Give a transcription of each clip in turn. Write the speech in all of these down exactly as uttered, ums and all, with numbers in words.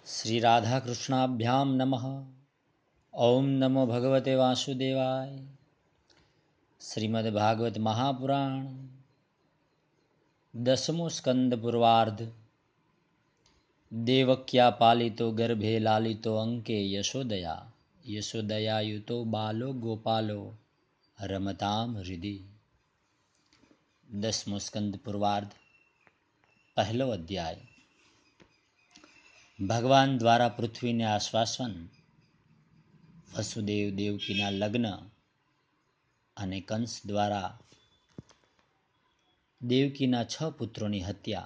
श्री राधा कृष्णाभ्याम नमः। ओम नमो भगवते वासुदेवाय। श्रीमद् भागवत महापुराण दसमो स्कंद पूर्वार्ध। देवक्या पालितो गर्भे लालितो अंके यशोदया यशोदयायुतो बालो गोपालो रमताम हृदि। दसमो स्कंद पूर्वार्ध पहलो अध्याय। ભગવાન દ્વારા પૃથ્વીને આશ્વાસન, વસુદેવ દેવકીના લગ્ન અને કંસ દ્વારા દેવકીના છ પુત્રોની હત્યા.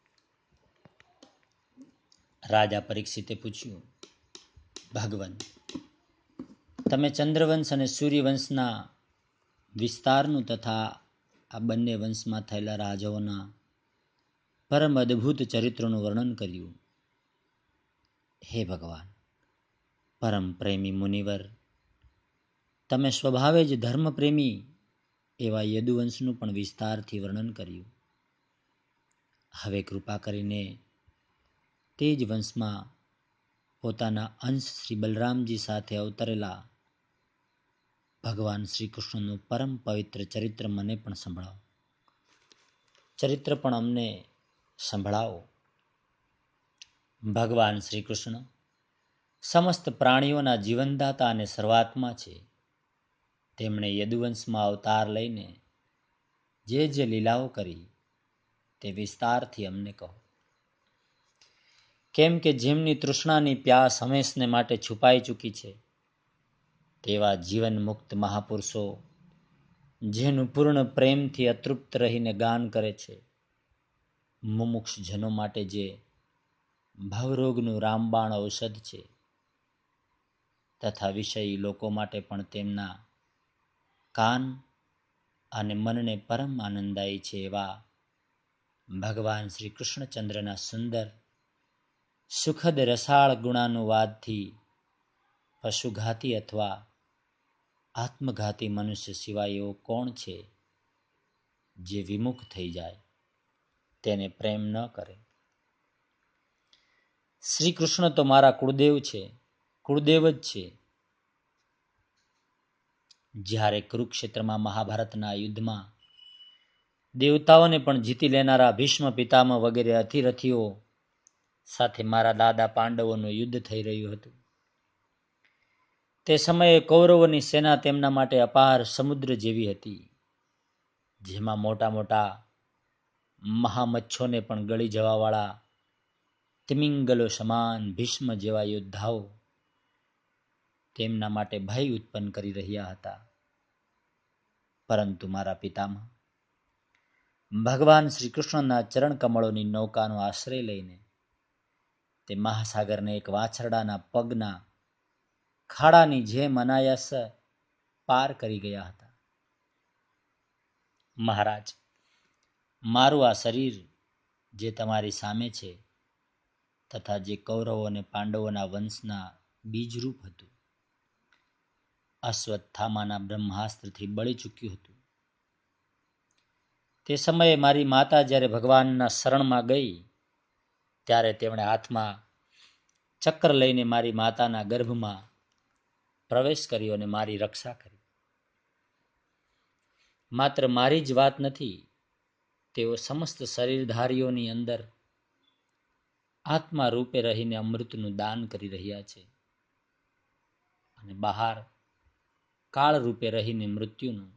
રાજા પરીક્ષિતે પૂછ્યું, ભગવાન, તમે ચંદ્રવંશ અને સૂર્યવંશના વિસ્તારનું તથા આ બંને વંશમાં થયેલા રાજાઓના પરમ અદ્ભુત ચરિત્રોનું વર્ણન કર્યું. હે ભગવાન, પરમ પ્રેમી મુનિવર, તમે સ્વભાવે જ ધર્મપ્રેમી એવા યદુવંશનું પણ વિસ્તારથી વર્ણન કર્યું. હવે કૃપા કરીને તે જ વંશમાં પોતાના અંશ શ્રી બલરામજી સાથે અવતરેલા ભગવાન શ્રી કૃષ્ણનું પરમ પવિત્ર ચરિત્ર મને પણ સંભળાવો. ચરિત્ર પણ અમને સંભળાવો. ભગવાન શ્રી કૃષ્ણ સમસ્ત પ્રાણીઓના જીવનદાતા અને સર્વાત્મા છે. તેમણે યદુવંશમાં અવતાર લઈને જે જે લીલાઓ કરી તે વિસ્તારથી અમને કહો. કેમ કે જેમની તૃષ્ણાની પ્યાસ હંમેશને માટે છુપાઈ ચૂકી છે, તેવા જીવન મુક્ત મહાપુરુષો જેનું પૂર્ણ પ્રેમથી અતૃપ્ત રહીને ગાન કરે છે, મુમુક્ષ જનો માટે જે ભવરોગનું રામબાણ ઔષધ છે, તથા વિષયી લોકો માટે પણ તેમના કાન અને મનને પરમ આનંદાયી છે, એવા ભગવાન શ્રી કૃષ્ણચંદ્રના સુંદર સુખદ રસાળ ગુણાનુવાદથી પશુઘાતી અથવા આત્મઘાતી મનુષ્ય સિવાય એવો કોણ છે જે વિમુખ થઈ જાય, તેને પ્રેમ ન કરે. શ્રી કૃષ્ણ તો મારા કુળદેવ છે, કુળદેવ જ છે. જ્યારે કુરુક્ષેત્રમાં મહાભારતના યુદ્ધમાં દેવતાઓને પણ જીતી લેનારા ભીષ્મ પિતામહ વગેરે અધિરથીઓ સાથે મારા દાદા પાંડવોનું યુદ્ધ થઈ રહ્યું હતું, તે સમયે કૌરવોની સેના તેમના માટે અપાર સમુદ્ર જેવી હતી, જેમાં મોટા મોટા મહામચ્છોને પણ ગળી જવાવાળા તિમિંગલો સમાન ભીષ્મ જેવા યોદ્ધાઓ તેમના માટે ભય ઉત્પન્ન કરી રહ્યા હતા. પરંતુ મારા પિતામહ ભગવાન શ્રી કૃષ્ણના ચરણ કમળોની નૌકાનો આશ્રય લઈને તે મહાસાગરને એક વાછરડાના પગના ખાડાની જેમ અનાયાસ પાર કરી ગયા હતા. મહારાજ, મારું આ શરીર જે તમારી સામે છે, તથા જે કૌરવો અને પાંડવોના વંશના બીજરૂપ હતું, અશ્વત્થામાના બ્રહ્માસ્ત્રથી બળી ચૂક્યું હતું. તે સમયે મારી માતા જ્યારે ભગવાનના શરણમાં ગઈ, ત્યારે તેમણે હાથમાં ચક્ર લઈને મારી માતાના ગર્ભમાં પ્રવેશ કર્યો અને મારી રક્ષા કરી. માત્ર મારી જ વાત નથી, તેઓ સમસ્ત શરીરધારીઓની અંદર આત્મા રૂપે રહીને અમૃતનું દાન કરી રહ્યા છે, અને બહાર કાળ રૂપે રહીને મૃત્યુનું.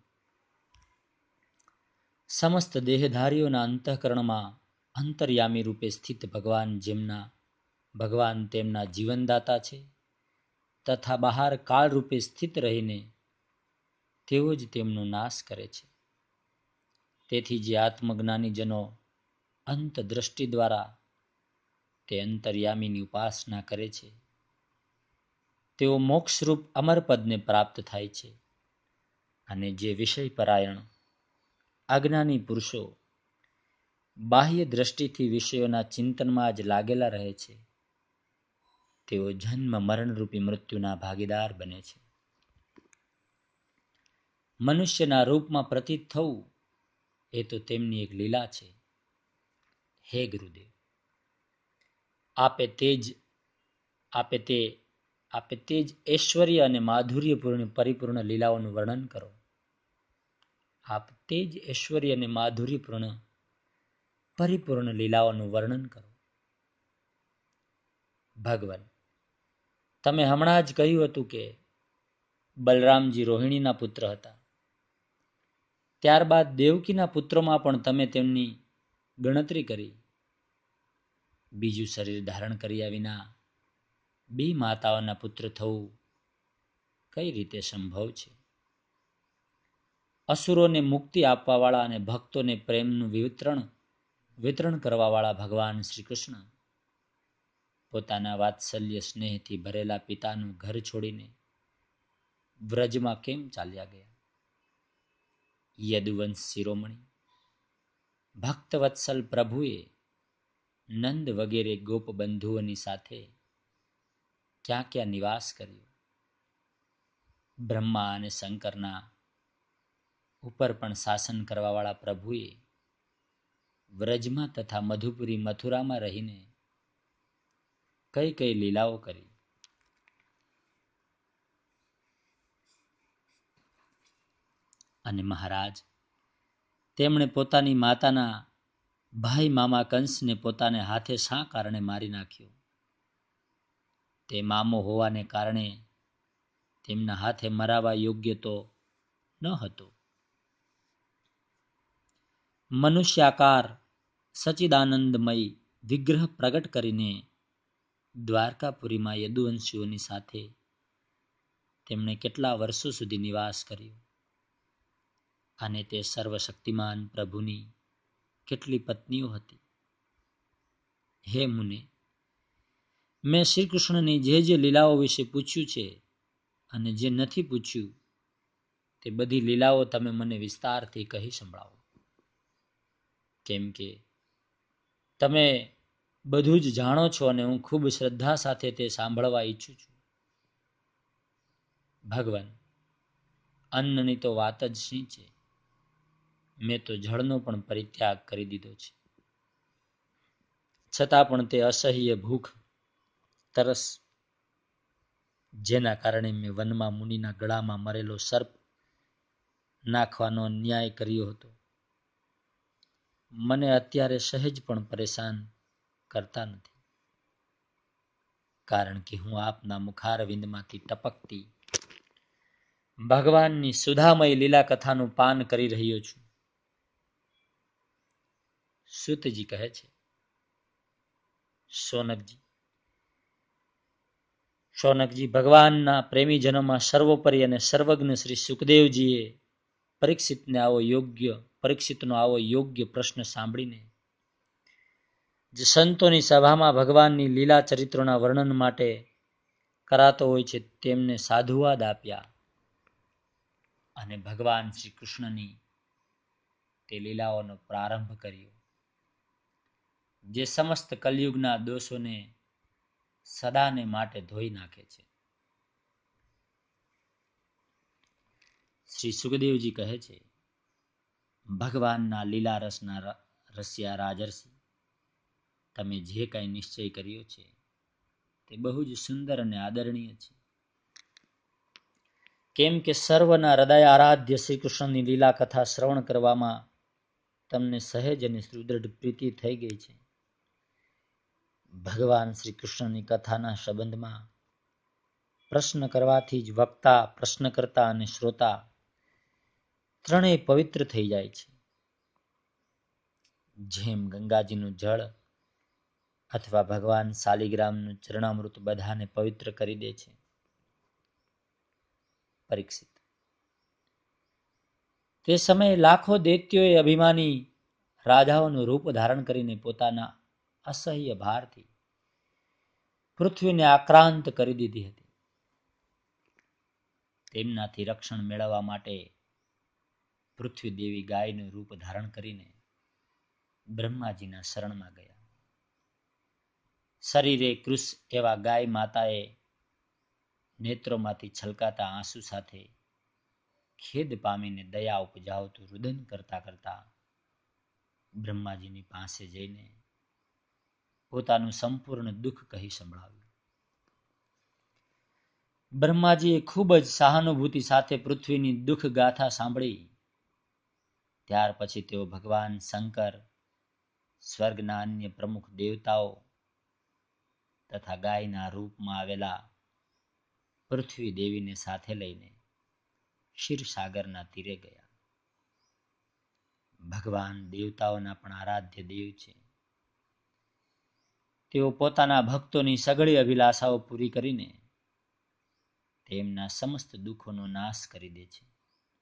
સમસ્ત દેહધારીઓના અંતઃકરણમાં અંતર્યામી રૂપે સ્થિત ભગવાન જેમના ભગવાન તેમના જીવનદાતા છે, તથા બહાર કાળ રૂપે સ્થિત રહીને તેઓ જ તેમનો નાશ કરે છે. તેથી જે આત્મજ્ઞાની જનો અંત દ્રષ્ટિ દ્વારા તે અંતર્યામીની ઉપાસના કરે છે, તેઓ મોક્ષરૂપ અમરપદને પ્રાપ્ત થાય છે. અને જે વિષય પરાયણ અજ્ઞાની પુરુષો બાહ્ય દ્રષ્ટિથી વિષયોના ચિંતનમાં જ લાગેલા રહે છે, તેઓ જન્મ મરણરૂપી મૃત્યુના ભાગીદાર બને છે. મનુષ્યના રૂપમાં પ્રતીત થવું એ તો તેમની એક લીલા છે. હે ગુરુદેવ, આપે તે જ આપે તે આપે તે જ ઐશ્વર્ય અને માધુર્યપૂર્ણ પરિપૂર્ણ લીલાઓનું વર્ણન કરો. આપ તે જ ઐશ્વર્ય અને માધુર્યપૂર્ણ પરિપૂર્ણ લીલાઓનું વર્ણન કરો. ભગવાન, તમે હમણાં જ કહ્યું હતું કે બલરામજી રોહિણીના પુત્ર હતા. ત્યારબાદ દેવકીના પુત્રોમાં પણ તમે તેમની ગણતરી કરી. બીજું શરીર ધારણ કર્યા વિના બે માતાઓના પુત્ર થવું કઈ રીતે સંભવ છે? અસુરોને મુક્તિ આપવાવાળા અને ભક્તોને પ્રેમનું વિતરણ વિતરણ કરવાવાળા ભગવાન શ્રી કૃષ્ણ પોતાના વાત્સલ્ય સ્નેહથી ભરેલા પિતાનું ઘર છોડીને વ્રજમાં કેમ ચાલ્યા ગયા? યદુવંશ શિરોમણી ભક્તવત્સલ પ્રભુએ નંદ વગેરે ગોપબંધુઓની સાથે ક્યાં ક્યાં નિવાસ કર્યો? બ્રહ્મા અને શંકરના ઉપર પણ શાસન કરવાવાળા પ્રભુએ વ્રજમાં તથા મધુપુરી મથુરામાં રહીને કઈ કઈ લીલાઓ કરી? અને મહારાજ, તેમણે પોતાની માતાના ભાઈ મામા કંસને પોતાને હાથે શા કારણે મારી નાખ્યો? તે મામો હોવાને કારણે તેમના હાથે મરાવા યોગ્ય તો ન હતો. મનુષ્યાકાર સચિદાનંદમય વિગ્રહ પ્રગટ કરીને દ્વારકાપુરીમાં યદુવંશીઓની સાથે તેમણે કેટલા વર્ષો સુધી નિવાસ કર્યો? અને તે સર્વશક્તિમાન પ્રભુની કેટલી પત્નીઓ હતી? હે મુને, મેં શ્રી કૃષ્ણની જે જે લીલાઓ વિશે પૂછ્યું છે અને જે નથી પૂછ્યું તે બધી લીલાઓ તમે મને વિસ્તારથી કહી સંભળાવો. કેમ કે તમે બધું જ જાણો છો અને હું ખૂબ શ્રદ્ધા સાથે તે સાંભળવા ઈચ્છું છું. ભગવાન, અન્નની તો વાત જ શી છે? મેં તો જળનો પણ પરિત્યાગ કરી દીધો છે. છતાં પણ તે અસહ્ય ભૂખ તરસ, જેના કારણે મેં વનમાં મુનિના ગળામાં મરેલો સર્પ નાખવાનો ન્યાય કર્યો હતો, મને અત્યારે સહેજ પણ પરેશાન કરતા નથી. કારણ કે હું આપના મુખારવિંદમાંથી ટપકતી ભગવાનની સુધામય લીલા કથાનું પાન કરી રહ્યો છું. સૂતજી કહે છે, શૌનકજી શૌનકજી ભગવાનના પ્રેમીજનોમાં સર્વોપરી અને સર્વજ્ઞ શ્રી સુખદેવજીએ પરીક્ષિતને આવો યોગ્ય પરીક્ષિતનો આવો યોગ્ય પ્રશ્ન સાંભળીને જે સંતોની સભામાં ભગવાનની લીલા ચરિત્રોના વર્ણન માટે કરાતો હોય છે તેમને સાધુવાદ આપ્યા અને ભગવાન શ્રી કૃષ્ણની તે લીલાઓનો પ્રારંભ કર્યો, જે સમસ્ત કલયુગના દોષોને સદાને માટે ધોઈ નાખે છે. શ્રી સુખદેવજી કહે છે, ભગવાનના લીલા રસના રસિયા રાજર્ષિ, તમે જે કાંઈ નિશ્ચય કર્યો છે તે બહુ જ સુંદર અને આદરણીય છે. કેમ કે સર્વના હૃદય આરાધ્ય શ્રી કૃષ્ણની લીલા કથા શ્રવણ કરવામાં તમને સહેજ અને સુદૃઢ પ્રીતિ થઈ ગઈ છે. ભગવાન શ્રી કૃષ્ણની કથાના સંબંધમાં પ્રશ્ન કરવાથી જ વક્તા, પ્રશ્નકર્તા અને શ્રોતા ત્રણેય પવિત્ર થઈ જાય છે. જેમ ગંગાજીનું જળ અથવા ભગવાન શાલિગ્રામનું ચરણામૃત બધાને પવિત્ર કરી દે છે. પરીક્ષિત, તે સમયે લાખો દૈત્યોએ અભિમાની રાજાઓનું રૂપ ધારણ કરીને પોતાના અસહ્ય ભારથી પૃથ્વીને આક્રાંત કરી દીધી હતી. તેમનાથી રક્ષણ મેળવવા માટે પૃથ્વી દેવી ગાયનું રૂપ ધારણ કરીને બ્રહ્માજીના શરણમાં ગયા. શરીરે કૃશ એવા ગાય માતાએ નેત્રોમાંથી છલકાતા આંસુ સાથે ખેદ પામીને દયા ઉપજાવતું રુદન કરતા કરતા બ્રહ્માજીની પાસે જઈને પોતાનું સંપૂર્ણ દુઃખ કહી સંભળાવ્યું. બ્રહ્માજીએ ખૂબ જ સહાનુભૂતિ સાથે પૃથ્વીની દુઃખ ગાથા સાંભળી. ત્યાર પછી તેઓ ભગવાન શંકર, સ્વર્ગના અન્ય પ્રમુખ દેવતાઓ તથા ગાયના રૂપમાં આવેલા પૃથ્વી દેવીને સાથે લઈને ક્ષીરસાગરના તીરે ગયા. ભગવાન દેવતાઓના પણ આરાધ્ય દેવ છે. તેઓ પોતાના ભક્તોની સઘળી અભિલાષાઓ પૂરી કરીને તેમના સમસ્ત દુઃખોનો નાશ કરી દે છે.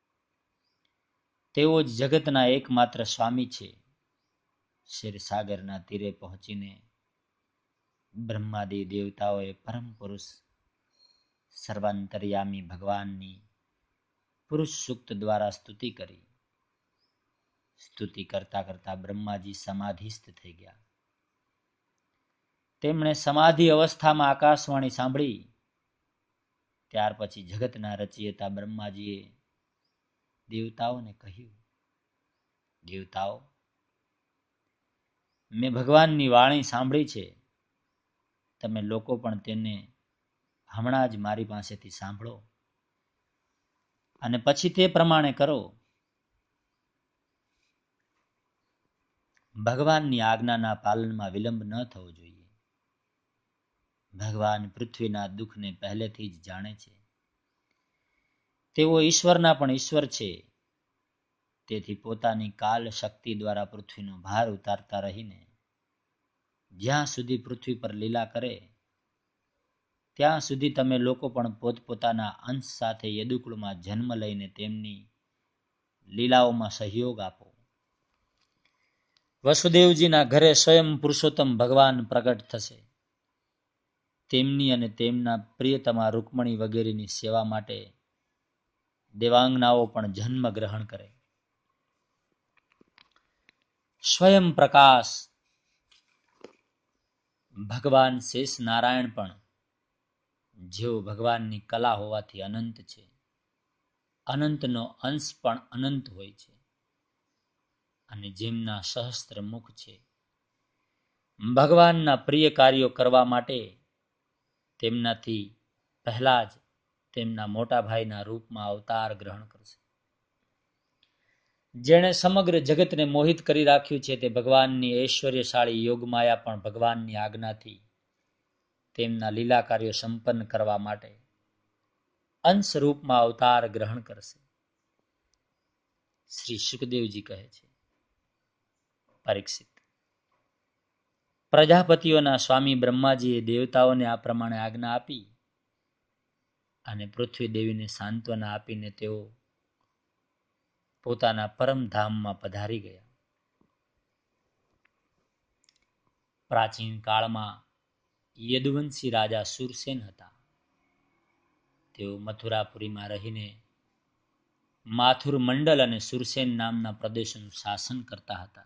તેઓ જ જગતના એકમાત્ર સ્વામી છે. ક્ષીરસાગરના તીરે પહોંચીને બ્રહ્માદિ દેવતાઓએ પરમ પુરુષ સર્વાંતર્યામી ભગવાનની પુરુષ સૂક્ત દ્વારા સ્તુતિ કરી. સ્તુતિ કરતા કરતા બ્રહ્માજી સમાધિસ્થ થઈ ગયા. તેમણે સમાધિ અવસ્થામાં આકાશવાણી સાંભળી. ત્યાર પછી જગતના રચયિતા બ્રહ્માજીએ દેવતાઓને કહ્યું, દેવતાઓ, મેં ભગવાનની વાણી સાંભળી છે. તમે લોકો પણ તેને હમણાં જ મારી પાસેથી સાંભળો અને પછી તે પ્રમાણે કરો. ભગવાનની આજ્ઞાના પાલનમાં વિલંબ ન થવો જોઈએ. ભગવાન પૃથ્વીના દુઃખને પહેલેથી જ જાણે છે. તેઓ ઈશ્વરના પણ ઈશ્વર છે. તેથી પોતાની કાલ શક્તિ દ્વારા પૃથ્વીનો ભાર ઉતારતા રહીને જ્યાં સુધી પૃથ્વી પર લીલા કરે ત્યાં સુધી તમે લોકો પણ પોતપોતાના અંશ સાથે યદુકુળમાં જન્મ લઈને તેમની લીલાઓમાં સહયોગ આપો. વસુદેવજીના ઘરે સ્વયં પુરુષોત્તમ ભગવાન પ્રગટ થશે. તેમની અને તેમના પ્રિયતમા રૂકમણી વગેરેની સેવા માટે દેવાંગનાઓ પણ જન્મ ગ્રહણ કરે. સ્વયં પ્રકાશ ભગવાન શેષ નારાયણ પણ જેઓ ભગવાનની કલા હોવાથી અનંત છે, અનંતનો અંશ પણ અનંત હોય છે અને જેમના સહસ્ત્ર મુખ છે, ભગવાનના પ્રિય કાર્યો કરવા માટે તેમનાથી પહેલા જ તેમના મોટા ભાઈના રૂપમાં અવતાર ગ્રહણ કરશે. જેણે સમગ્ર જગતને મોહિત કરી રાખ્યું છે તે ભગવાનની ઐશ્વર્યશાળી યોગમાયા પણ ભગવાનની આજ્ઞાથી તેમના લીલા કાર્યો સંપન્ન કરવા માટે અંશ રૂપમાં અવતાર ગ્રહણ કરશે. શ્રી સુખદેવજી કહે છે, પરીક્ષિત, પ્રજાપતિઓના સ્વામી બ્રહ્માજીએ દેવતાઓને આ પ્રમાણે આજ્ઞા આપી અને પૃથ્વી દેવીને સાંત્વના આપીને તેઓ પોતાના પરમધામમાં પધારી ગયા. પ્રાચીન કાળમાં યદુવંશી રાજા સુરસેન હતા. તેઓ મથુરાપુરીમાં રહીને માથુર મંડલ અને સુરસેન નામના પ્રદેશોનું શાસન કરતા હતા.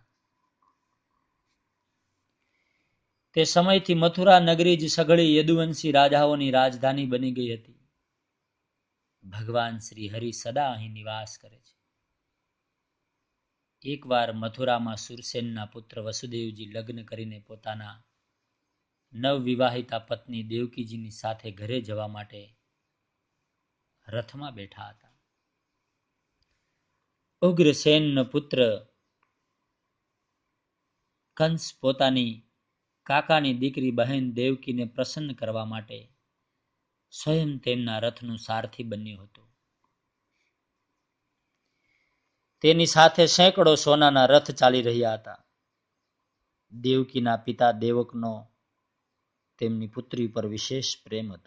તે સમયથી મથુરા નગરી જ સઘળી યદુવંશી રાજાઓની રાજધાની બની ગઈ હતી. ભગવાન શ્રી હરિ સદા અહીં નિવાસ કરે છે. એકવાર મથુરામાં સુરસેનના પુત્ર વસુદેવજી લગ્ન કરીને પોતાના નવવિવાહિતા પત્ની દેવકીજીની સાથે ઘરે જવા માટે રથમાં બેઠા હતા. ઉગ્રસેનનો પુત્ર કંસ પોતાની કાકાની દીકરી બહેન દેવકીને પ્રસન્ન કરવા માટે સ્વયં તેમના રથનું સારથી બન્યો હતો. તેની સાથે સેંકડો સોનાના રથ ચાલી રહ્યા હતા. દેવકીના પિતા દેવકનો તેમની પુત્રી પર વિશેષ પ્રેમ હતો.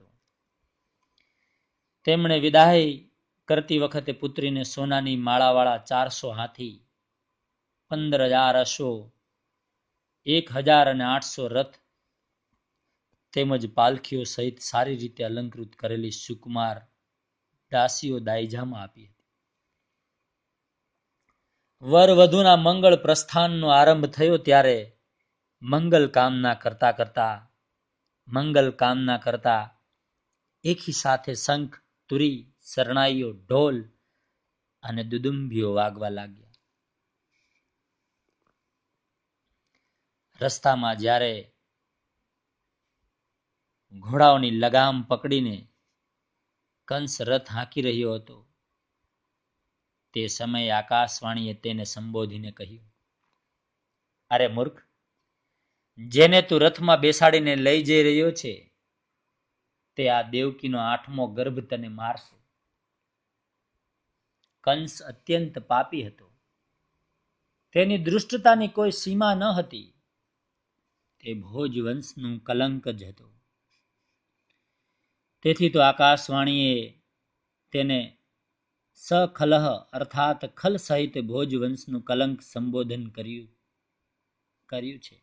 તેમણે વિદાય કરતી વખતે પુત્રીને સોનાની માળાવાળા ચારસો હાથી, પંદર હજાર અશ્વો, એક હજાર અને આઠસો રથ તેમજ પાલખીઓ સહિત સારી રીતે અલંકૃત કરેલી સુકુમાર દાસીઓ દાયજામાં આપી હતી. વર વધુના મંગળ પ્રસ્થાનનો આરંભ થયો ત્યારે મંગલ કામના કરતા કરતા મંગલ કામના કરતા એકી સાથે શંખ, તુરી, શરણાઈઓ, ઢોલ અને દુદુંભીઓ વાગવા લાગ્યા. રસ્તામાં જ્યારે ઘોડાઓની લગામ પકડીને કંસ રથ હાંકી રહ્યો હતો તે સમયે આકાશવાણીએ તેને સંબોધીને કહ્યું, અરે મૂર્ખ, જેને તું રથમાં બેસાડીને લઈ જઈ રહ્યો છે તે આ દેવકીનો આઠમો ગર્ભ તને મારશે. કંસ અત્યંત પાપી હતો. તેની દૃષ્ટતાની કોઈ સીમા ન હતી. તે ભોજ વંશનું કલંક જ હતો. તેથી તો આકાશવાણીએ તેને સખલહ અર્થાત ખલ સહિત ભોજ વંશનું કલંક સંબોધન કર્યું કર્યું છે.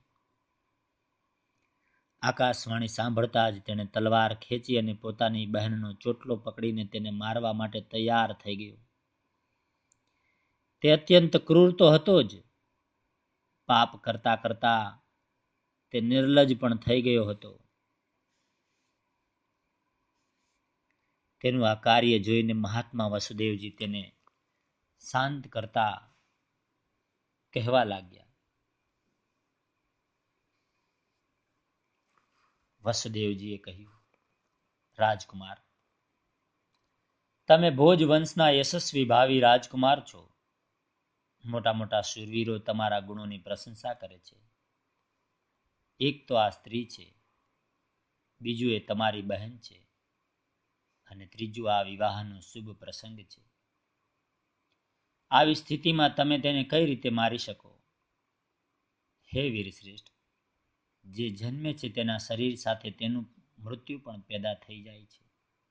આકાશવાણી સાંભળતા જ તેણે તલવાર ખેંચી અને પોતાની બહેનનો ચોટલો પકડીને તેને મારવા માટે તૈયાર થઈ ગયો. તે અત્યંત ક્રૂર તો હતો જ, પાપ કરતા કરતા તે નિર્લજ પણ થઈ ગયો હતો. તેનું આ કાર્ય જોઈને મહાત્મા વસુદેવજી તેને શાંત કરતા કહેવા લાગ્યા, વસુદેવજીએ કહ્યું, રાજકુમાર, તમે ભોજ વંશના યશસ્વી ભાવિ રાજકુમાર છો. મોટા મોટા શૂરવીરો તમારા ગુણોની પ્રશંસા કરે છે. એક તો આ સ્ત્રી છે, બીજું એ તમારી બહેન છે, અને ત્રીજું આ વિવાહનો શુભ પ્રસંગ છે. આવી સ્થિતિમાં તમે તેને કઈ રીતે મારી શકો? હે વીરશ્રેષ્ઠ, જે જન્મે છે તેના શરીર સાથે તેનું મૃત્યુ પણ પેદા થઈ જાય છે.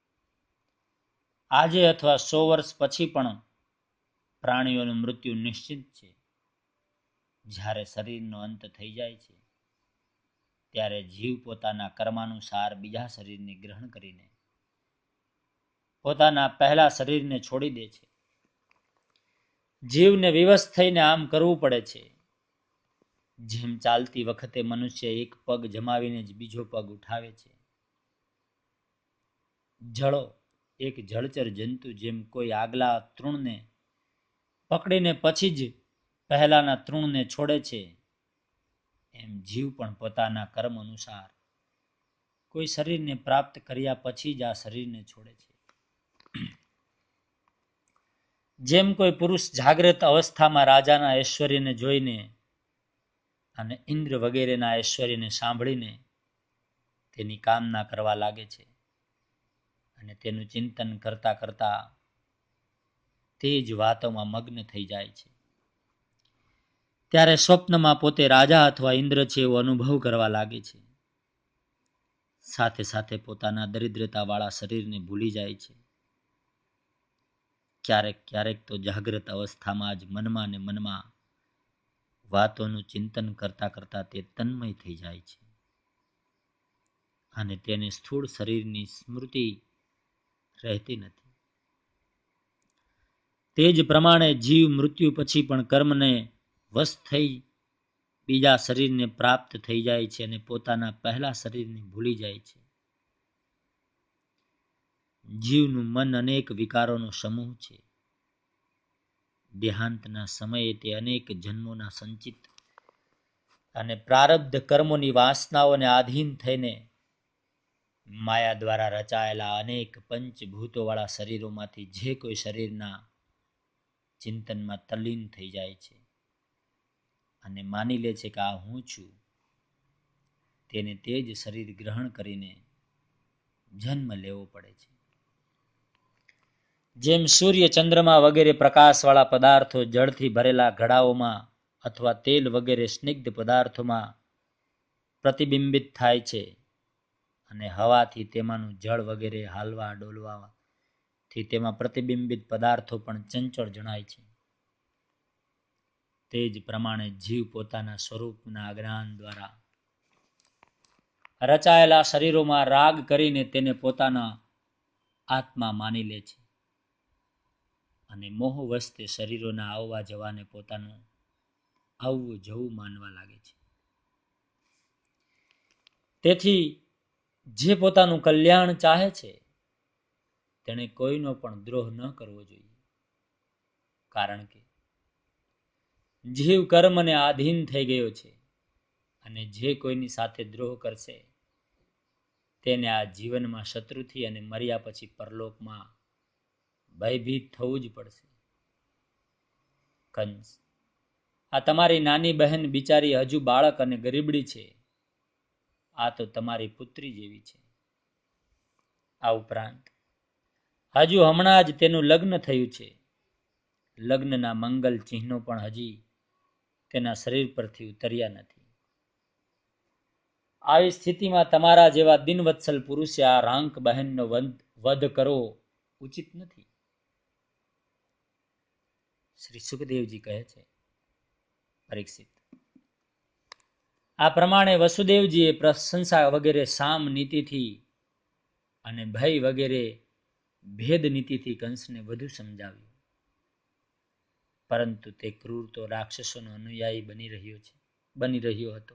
આજે અથવા સો વર્ષ પછી પણ પ્રાણીઓનું મૃત્યુ નિશ્ચિત છે. જ્યારે શરીરનો અંત થઈ જાય છે ત્યારે જીવ પોતાના કર્માનુસાર બીજા શરીરને ગ્રહણ કરીને પોતાના પહેલા શરીરને છોડી દે છે. જીવને વિવશ થઈને આમ કરવું પડે છે. જેમ ચાલતી વખતે મનુષ્ય એક પગ જમાવીને જ બીજો પગ ઉઠાવે છે. જળો એક જળચર જંતુ જેમ કોઈ આગલા તૃણને પકડીને પછી જ પહેલાના તૃણને છોડે છે, એમ જીવ પણ પોતાના કર્મ અનુસાર કોઈ શરીરને પ્રાપ્ત કર્યા પછી જ આ શરીરને છોડે છે. જેમ કોઈ પુરુષ જાગ્રત અવસ્થામાં રાજાના ઐશ્વર્યને જોઈને અને ઇન્દ્ર વગેરેના ઐશ્વર્યને સાંભળીને તેની કામના કરવા લાગે છે અને તેનું ચિંતન કરતા કરતા તે જ વાતોમાં મગ્ન થઈ જાય છે, ત્યારે સ્વપ્નમાં પોતે રાજા અથવા ઇન્દ્ર છે એવો અનુભવ કરવા લાગે છે. સાથે સાથે પોતાના દરિદ્રતાવાળા શરીરને ભૂલી જાય છે. ક્યારેક ક્યારેક તો જાગ્રત અવસ્થામાં જ મનમાં ને મનમાં વાતોનું ચિંતન કરતા કરતા તે તન્મય થઈ જાય છે અને તેને સ્થૂળ શરીરની સ્મૃતિ રહેતી નથી. તે જ પ્રમાણે જીવ મૃત્યુ પછી પણ કર્મને વશ થઈ બીજા શરીરને પ્રાપ્ત થઈ જાય છે અને પોતાના પહેલા શરીરને ભૂલી જાય છે. જીવનું મન અનેક વિકારોનો સમૂહ છે. દેહાંતના સમયે તે અનેક જન્મોના સંચિત અને પ્રારબ્ધ કર્મોની વાસનાઓને આધીન થઈને માયા દ્વારા રચાયેલા અનેક પંચભૂતોવાળા શરીરોમાંથી જે કોઈ શરીરના ચિંતનમાં તલ્લીન થઈ જાય છે અને માની લે છે કે આ હું છું, તેને તે જ શરીર ગ્રહણ કરીને જન્મ લેવો પડે છે. જેમ સૂર્ય, ચંદ્રમા વગેરે પ્રકાશવાળા પદાર્થો જળથી ભરેલા ઘડાઓમાં અથવા તેલ વગેરે સ્નિગ્ધ પદાર્થોમાં પ્રતિબિંબિત થાય છે અને હવાથી તેમાંનું જળ વગેરે હાલવા ડોલવાથી તેમાં પ્રતિબિંબિત પદાર્થો પણ ચંચળ જણાય છે, તે જ પ્રમાણે જીવ પોતાના સ્વરૂપના અજ્ઞાન દ્વારા રચાયેલા શરીરોમાં રાગ કરીને તેને પોતાના આત્મા માની લે છે અને મોહવશ તે શરીરોના આવવા જવાને પોતાનું આવવું જવું માનવા લાગે છે. તેથી જે પોતાનું કલ્યાણ ચાહે છે તેણે કોઈનો પણ દ્રોહ ન કરવો જોઈએ, કારણ કે જીવ કર્મને આધીન થઈ ગયો છે અને જે કોઈની સાથે દ્રોહ કરશે તેને આ જીવનમાં શત્રુથી અને મર્યા પછી પરલોકમાં ભયભીત થવું જ પડશે. કંસ: આ તમારી નાની બહેન બિચારી હજુ બાળક અને ગરીબડી છે. આ તો તમારી પુત્રી જેવી છે. આ ઉપરાંત હજુ હમણાં જ તેનું લગ્ન થયું છે. લગ્નના મંગલ ચિહ્નો પણ હજી તેના શરીર પરથી ઉતર્યા નથી. આવી સ્થિતિમાં તમારા જેવા દિનવત્સલ પુરુષે આ રાંક બહેનનો વધ કરવો ઉચિત નથી. શ્રી સુખદેવજી કહે છે, પરીક્ષિત: આ પ્રમાણે વસુદેવજીએ પ્રશંસા વગેરે સામ નીતિથી અને ભય વગેરે ભેદ નીતિથી કંસને વધુ સમજાવ્યું. પરંતુ તે ક્રૂર તો રાક્ષસોનો અનુયાયી બની રહ્યો છે બની રહ્યો હતો.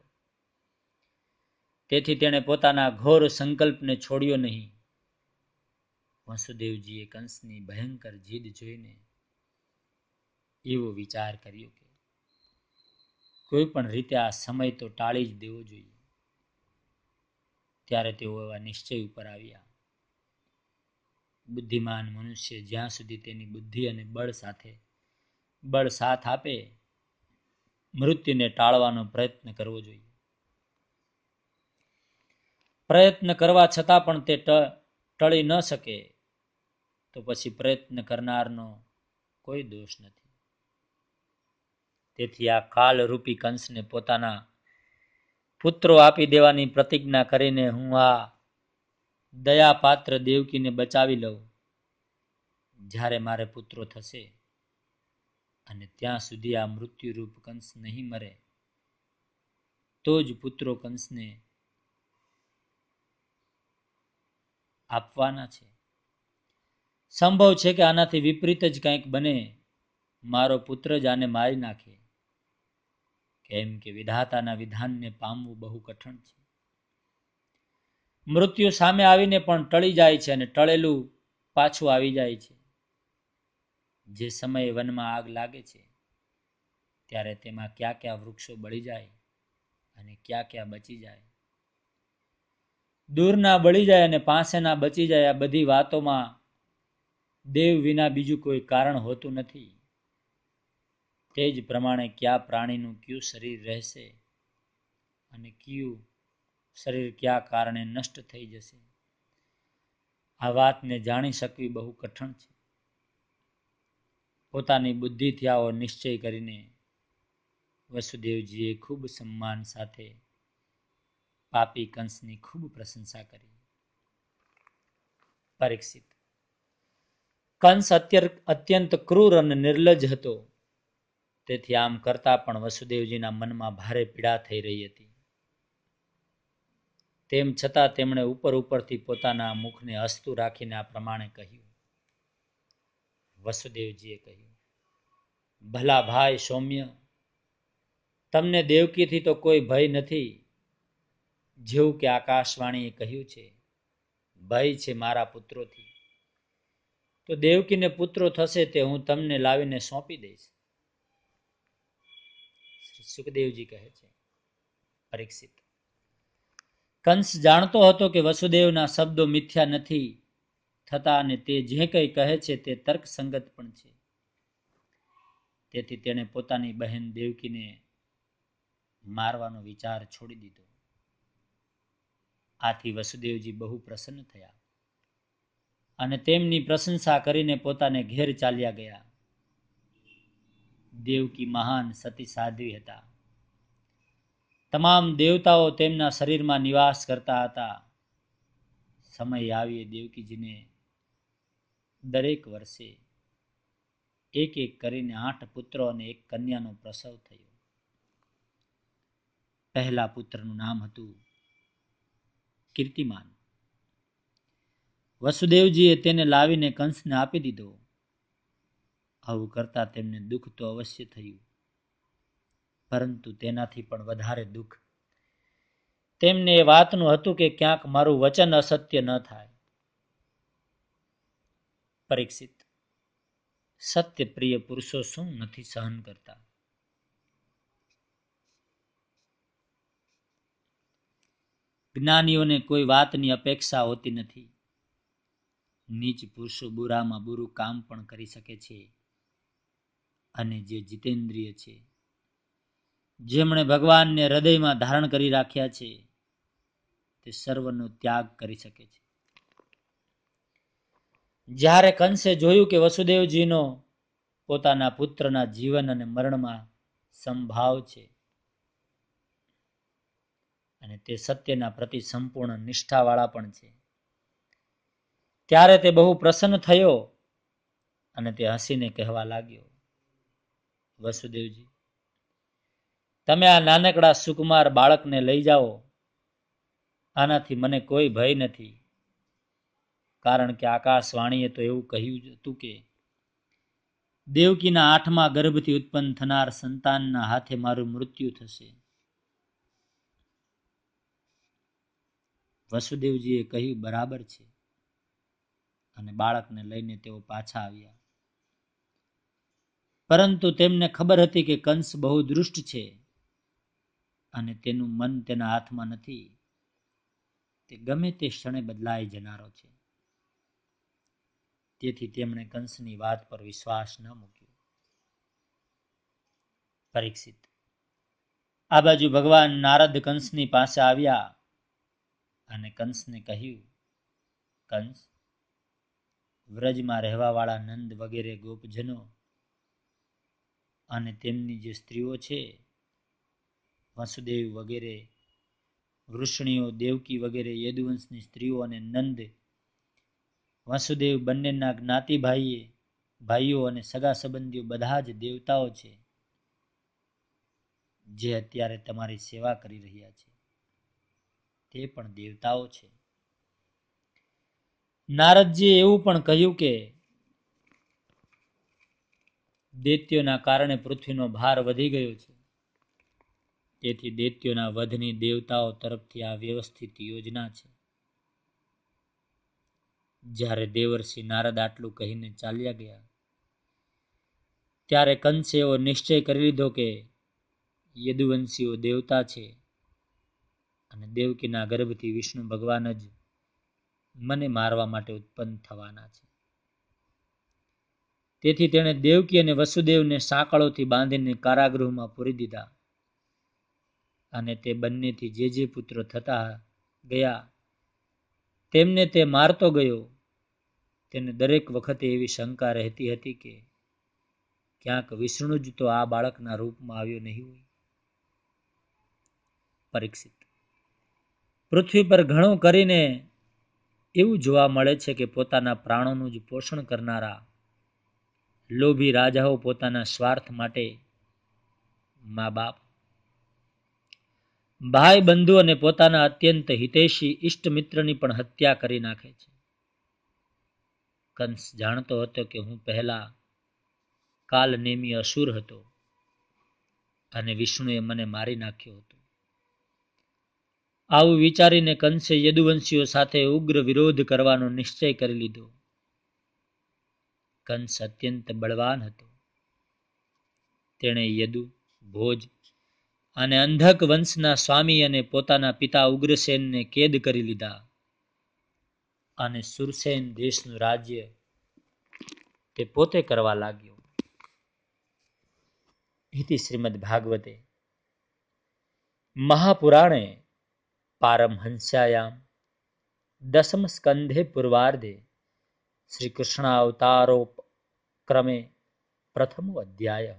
તેથી તેણે પોતાના ઘોર સંકલ્પને છોડ્યો નહીં. વસુદેવજીએ કંસની ભયંકર જીદ જોઈને એવો વિચાર કર્યો કે કોઈ પણ રીતે આ સમય તો ટાળી જ દેવો જોઈએ. ત્યારે તેઓ એવા નિશ્ચય ઉપર આવ્યા. બુદ્ધિમાન મનુષ્ય જ્યાં સુધી તેની બુદ્ધિ અને બળ સાથે બળ સાથ આપે, મૃત્યુને ટાળવાનો પ્રયત્ન કરવો જોઈએ. પ્રયત્ન કરવા છતાં પણ તે ટળી ન શકે તો પછી પ્રયત્ન કરનારનો કોઈ દોષ નથી. તેથી આ કાલરૂપી કંસને પોતાના પુત્રો આપી દેવાની પ્રતિજ્ઞા કરીને હું આ દયાપાત્ર દેવકીને બચાવી લઉં. જ્યારે મારે પુત્રો થશે અને ત્યાં સુધી આ મૃત્યુરૂપ કંસ નહીં મરે, તો જ પુત્રો કંસને આપવાના છે. સંભવ છે કે આનાથી વિપરીત જ કંઈક બને, મારો પુત્ર જ આને મારી નાખે. કેમ કે વિધાતાના વિધાનને પામવું બહુ કઠણ છે. મૃત્યુ સામે આવીને પણ ટળી જાય છે અને ટળેલું પાછું આવી જાય છે. જે સમયે વનમાં આગ લાગે છે ત્યારે તેમાં ક્યાં ક્યાં વૃક્ષો બળી જાય અને ક્યાં ક્યાં બચી જાય. દૂરના બળી જાય અને પાસેના બચી જાય. આ બધી વાતોમાં દેવ વિના બીજું કોઈ કારણ હોતું નથી. તે જ પ્રમાણે કયા પ્રાણીનું કયું શરીર રહેશે અને કયું શરીર કયા કારણે નષ્ટ થઈ જશે, આ વાતને જાણી શકવી બહુ કઠણ છે. પોતાની બુદ્ધિથી આવો નિશ્ચય કરીને વસુદેવજીએ ખૂબ સન્માન સાથે પાપી કંસની ખૂબ પ્રશંસા કરી. પરીક્ષિત: કંસ અત્યંત ક્રૂર અને નિર્લજ્જ હતો. તેથી આમ કરતા પણ વસુદેવજીના મનમાં ભારે પીડા થઈ રહી હતી. તેમ છતાં તેમણે ઉપર ઉપરથી પોતાના મુખને હસતું રાખીને આ પ્રમાણે કહ્યું. વસુદેવજીએ કહ્યું, ભલા ભાઈ સૌમ્ય, તમને દેવકીથી તો કોઈ ભય નથી. જેવું કે આકાશવાણીએ કહ્યું છે, ભય છે મારા પુત્રોથી. તો દેવકીને પુત્રો થશે તે હું તમને લાવીને સોંપી દઈશ. શ્રી સુખદેવજી કહે છે, પરીક્ષિત: કંસ જાણતો હતો કે વસુદેવના શબ્દો મિથ્યા નથી થતા અને તે જે કંઈ કહે છે તે તર્કસંગત પણ છે. તેથી તેણે પોતાની બહેન દેવકીને મારવાનો વિચાર છોડી દીધો. આથી વસુદેવજી બહુ પ્રસન્ન થયા અને તેમની પ્રશંસા કરીને પોતાને ઘેર ચાલ્યા ગયા. દેવકી મહાન સતી સાધ્વી હતા. તમામ દેવતાઓ તેમના શરીરમાં નિવાસ કરતા હતા. સમય આવીએ દેવકીજીને દરેક વર્ષે એક એક કરીને આઠ પુત્રો અને એક કન્યાનો પ્રસવ થયો. પહેલા પુત્રનું નામ હતું કીર્તિમાન. વસુદેવજીએ તેને લાવીને કંસને આપી દીધો. આવું કરતા તેમને દુઃખ તો અવશ્ય થયું, પરંતુ તેનાથી પણ વધારે દુઃખ તેમને એ વાતનું હતું કે ક્યાંક મારું વચન અસત્ય ન થાય. પરીક્ષિત: સત્ય પ્રિય પુરુષો શું નથી સહન કરતા? જ્ઞાનીઓને કોઈ વાતની અપેક્ષા હોતી નથી. નીચ પુરુષો બુરામાં બુરું કામ પણ કરી શકે છે, અને જે જીતેન્દ્રિય છે, જેમણે ભગવાનને હૃદયમાં ધારણ કરી રાખ્યા છે, તે સર્વનો ત્યાગ કરી શકે છે. જ્યારે કંસે જોયું કે વસુદેવજીનો પોતાના પુત્રના જીવન અને મરણમાં સંભાવ છે અને તે સત્યના પ્રતિ સંપૂર્ણ નિષ્ઠાવાળા પણ છે, ત્યારે તે બહુ પ્રસન્ન થયો અને તે હસીને કહેવા લાગ્યો, વસુદેવજી, તમે આ નાનકડા સુકુમાર બાળકને લઈ જાઓ. આનાથી મને કોઈ ભય નથી, કારણ કે આકાશવાણીએ તો એવું કહ્યું હતું કે દેવકીના આઠમા ગર્ભથી ઉત્પન્ન થનાર સંતાનના હાથે મારું મૃત્યુ થશે. વસુદેવજીએ કહ્યું, બરાબર છે, અને બાળકને લઈને તેઓ પાછા આવ્યા. પરંતુ તેમને ખબર હતી કે કંસ બહુ દુષ્ટ છે અને તેનું મન તેના હાથમાં નથી. તે ગમે તે ક્ષણે બદલાઈ જનારો છે. તેથી તેમણે કંસની વાત પર વિશ્વાસ ન મૂક્યો. પરીક્ષિત. આ બાજુ ભગવાન નારદ કંસની પાસે આવ્યા અને કંસને કહ્યું, કંસ, વ્રજમાં રહેવાવાળા નંદ વગેરે ગોપજનો અને તેમની જે સ્ત્રીઓ છે, વસુદેવ વગેરે, વૃષણીઓ, દેવકી વગેરે યદુવંશની સ્ત્રીઓ અને નંદ, વસુદેવ બંનેના જ્ઞાતિ ભાઈએ ભાઈઓ અને સગા સંબંધીઓ બધા જ દેવતાઓ છે, જે અત્યારે તમારી સેવા કરી રહ્યા છે, તે પણ દેવતાઓ છે. નારદજીએ એવું પણ કહ્યું કે દૈત્યોના કારણે પૃથ્વીનો ભાર વધી ગયો છે, તેથી દૈત્યોના વધની દેવતાઓ તરફથી આ વ્યવસ્થિત યોજના છે. જ્યારે દેવર્ષિ નારદ આટલું કહીને ચાલ્યા ગયા, ત્યારે કંસે એવો નિશ્ચય કરી લીધો કે યદુવંશીઓ દેવતા છે અને દેવકીના ગર્ભથી વિષ્ણુ ભગવાન જ મને મારવા માટે ઉત્પન્ન થવાના છે. તેથી તેણે દેવકી અને વસુદેવને સાંકળોથી બાંધીને કારાગૃહમાં પૂરી દીધા, અને તે બંનેથી જે જે પુત્રો થતા ગયા તેમને તે મારતો ગયો. તેને દરેક વખતે એવી શંકા રહેતી હતી કે ક્યાંક વિષ્ણુ જ તો આ બાળકના રૂપમાં આવ્યો નહીં હોય. પરીક્ષિત. પૃથ્વી પર ઘણું કરીને એવું જોવા મળે છે કે પોતાના પ્રાણોનું જ પોષણ કરનારા લોભી રાજાઓ પોતાના સ્વાર્થ માટે મા બાપ, ભાઈ બંધુ અને પોતાના અત્યંત હિતૈષી ઇષ્ટ મિત્રની પણ હત્યા કરી નાખે છે. કંસ જાણતો હતો કે હું પહેલા કાલનેમી અસુર હતો અને વિષ્ણુએ મને મારી નાખ્યો હતો. આવું વિચારીને કંસે યદુવંશીઓ સાથે ઉગ્ર વિરોધ કરવાનો નિશ્ચય કરી લીધો. કંસ અત્યંત બળવાન હતો. તેણે યદુ, ભોજ અને અંધક વંશના સ્વામી અને પોતાના પિતા ઉગ્રસેનને કેદ કરી લીધા અને સુરસેન દેશનું રાજ્ય તે પોતે કરવા લાગ્યો. ઇતિ શ્રીમદ ભાગવતે મહાપુરાણે પારમહંસ્યાયામ દસમ સ્કંધે પૂર્વાર્ધે શ્રી કૃષ્ણાવતારોપક્રમે પ્રથમો અધ્યાય.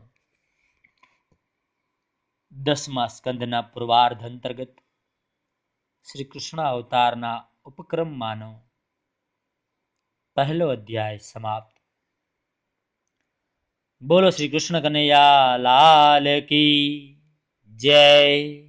દસમા સ્કંધના પૂર્વાર્ધ અંતર્ગત શ્રી કૃષ્ણ અવતારના ઉપક્રમમાંનો પહેલો અધ્યાય સમાપ્ત. બોલો શ્રી કૃષ્ણ કનૈયા લાલ કી જય.